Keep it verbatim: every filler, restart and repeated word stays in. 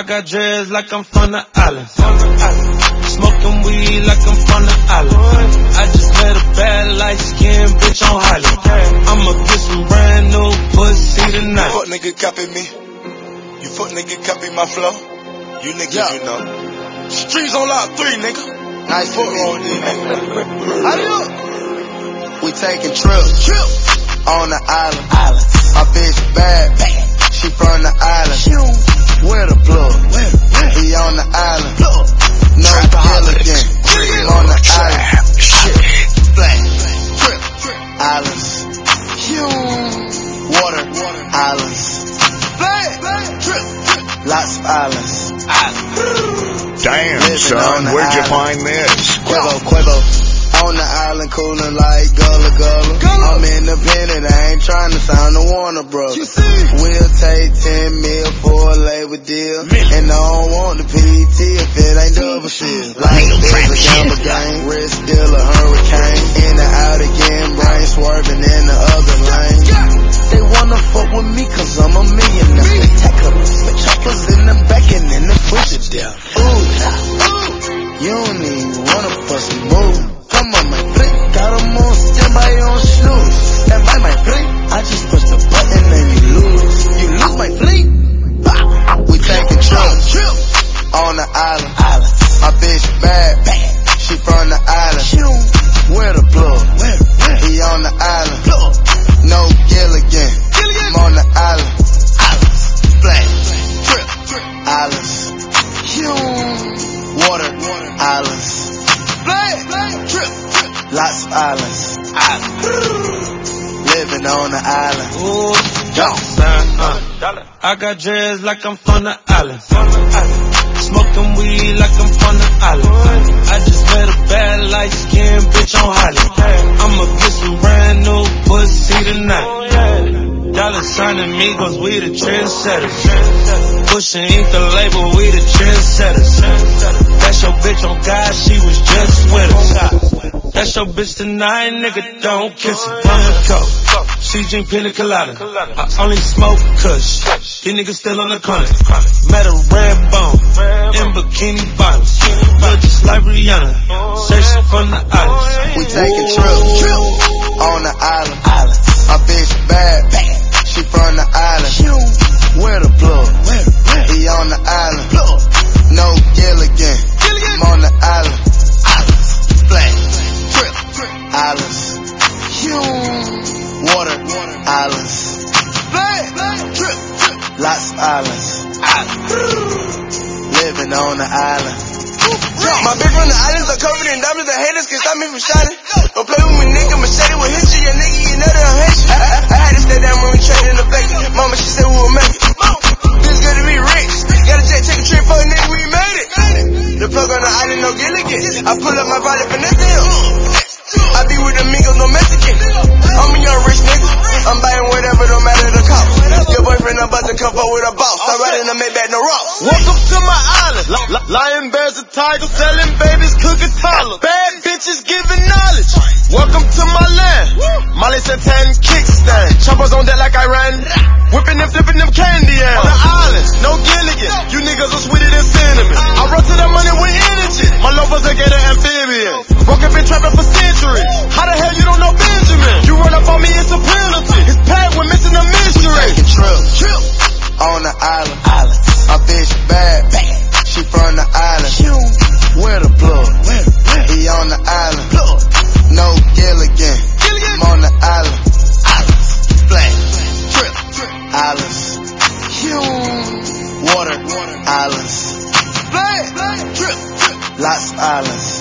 I got dreads like I'm from the island. Smoking weed like I'm from the island. I just met a bad light skin bitch on Holly. I'ma get some brand new pussy tonight. You fuck nigga copy me. You fuck nigga copy my flow. You niggas yeah. You know. Streets on lock three, nigga. Nice fuck wrong with these niggas. How do you? We taking trips. Trip. On the island. Island. My bitch bad. bad. She from the island. Where the plug? He on the island. No Gilligan. On the island. Black. Trip. Islands. Water. Islands. Trip. Lots of islands. Damn, son, where'd you find this? Quavo, Quavo. On the island, coolin' like Gullah Gullah. I'm independent, I ain't tryna sign a Warner Brothers. We'll take ten mil for a labor deal. And I don't want the P T if it ain't double shield. Like it's a gamble game, wrist still a hurricane. In and out again, brain swerving in the other lane. They wanna fuck with me cause I'm a millionaire. Spectacular, with choppers in the back and in the push it down. Ooh, you don't even wanna bust a move. Come on, my friend, got him on standby on shoes. Standby, my friend, I just push the button and you lose. You lose, my friend. We taking trips on the island. island. My bitch bad, bad. She from the island. Where the plug? He on the island. No Gilligan. I'm on the island. Islands. Black. Trip. Islands. Water. Islands. Trip. Lots of islands. Living on the island. Ooh, uh, I got dreads like I'm from the island. Smoking weed like I'm from the island. I just met a bad light skin bitch on Holly. I'ma get some brand new pussy tonight. Dollar sign amigos, we the trendsetters. Pushing ink the label, we the trendsetters. That's your bitch on God, she was just with us. That's your bitch tonight, nigga, don't kiss her. Mama coke, she drink pina colada. I only smoke kush, these niggas still on the corner. Met a red bone, in bikini bottoms. Look just like Rihanna, say she from the island. We taking trips on the island. My bitch bad, she from the island. Where the plug? He on the island. No Gilligan. I'm on the island. Islands. Black. Trip. Islands. Water. Islands. Trip. Lots of islands. Living on the island. My bitch from the islands are covered in diamonds. The haters can stop me from shining. Don't play with me, nigga. Machete will hit you, yeah, nigga. You know that I'm hating. I, I, I had to stay down when we traded the bacon. Mama, she said we would make it. Feels good to be rich. Got a jet, take a trip for a nigga, we made it. The plug on the island, no Gilligan. I pull up my body, finesse him. I be with the amigos, no Mexican. I'm a young rich nigga. I'm buying whatever, no matter the cost. Your boyfriend about to come up with a boss. I'm riding the Maybach, no rocks. Welcome to my island. L- lion, bears, and tigers. Selling babies, cooking toddlers. Bad bitches giving knowledge. Welcome to my land. Molly Satan kickstand. Choppers on deck like I ran. Whipping them, flipping them candy out. On the island, no Gilligan. You niggas are sweeter than cinnamon. I run to that money with energy. My lovers are getting amphibian. Broke up and trapping for centuries. How the hell you don't know Benjamin? You run up on me, it's a penalty. It's packed, we're missing a mystery. We taking trips on the island. island. My bitch bad, bad. She from the island. Where the plug? He on the island. No Gilligan. I'm on the island. Islands. Black. Trip. Islands. Water. Islands. Trip. Lots of islands.